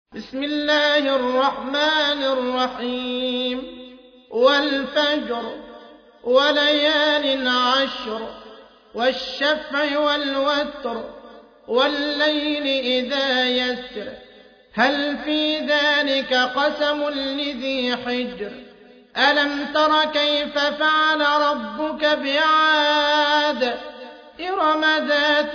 بسم الله الرحمن الرحيم والفجر وليال عشر والشفع والوتر والليل إذا يسر هل في ذلك قسم لذي حجر ألم تر كيف فعل ربك بعاد إرم ذات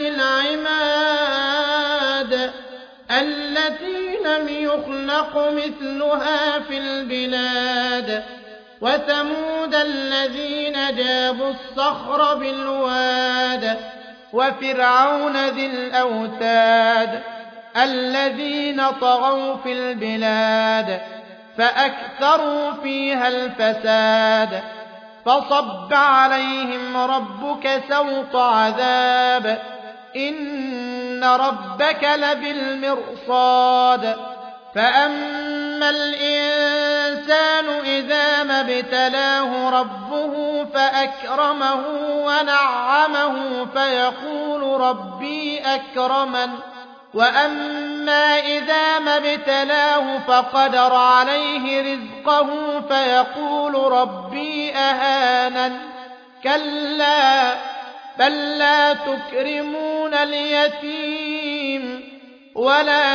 العماد التي لم يخلق مثلها في البلاد وثمود الذين جابوا الصخر بالواد وفرعون ذي الأوتاد الذين طغوا في البلاد فأكثروا فيها الفساد فصب عليهم ربك سوط عذاب إن ربك لبالمرصاد فأما الإنسان إذا ما ابتلاه ربه فأكرمه ونعمه فيقول ربي أكرمن وأما إذا ما ابتلاه فقدر عليه رزقه فيقول ربي أهانن كلا بل لا تكرمون اليتيم ولا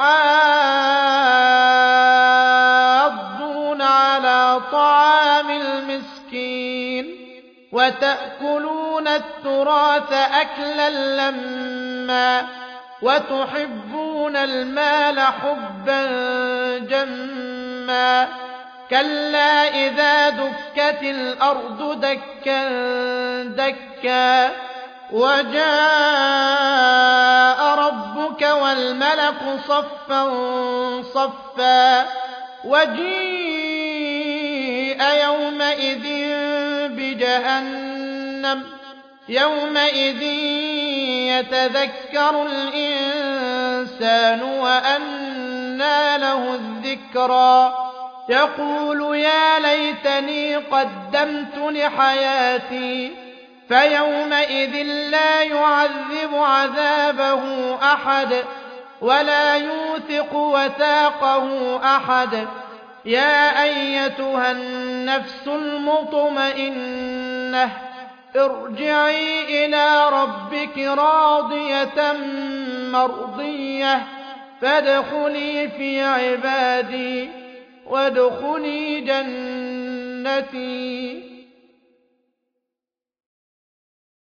تحاضون على طعام المسكين وتأكلون التراث أكلا لما وتحبون المال حبا جما كلا إذا دكت الأرض دكا دكا وجاء ربك والملك صفا صفا وجيء يومئذ بجهنم يومئذ يتذكر الإنسان وأنى له الذكرى يقول يا ليتني قدمت لحياتي فيومئذ لا يعذب عذابه أحد ولا يوثق وثاقه أحد يا أيتها النفس المطمئنة ارجعي إلى ربك راضية مرضية فادخلي في عبادي وادخلي جنتي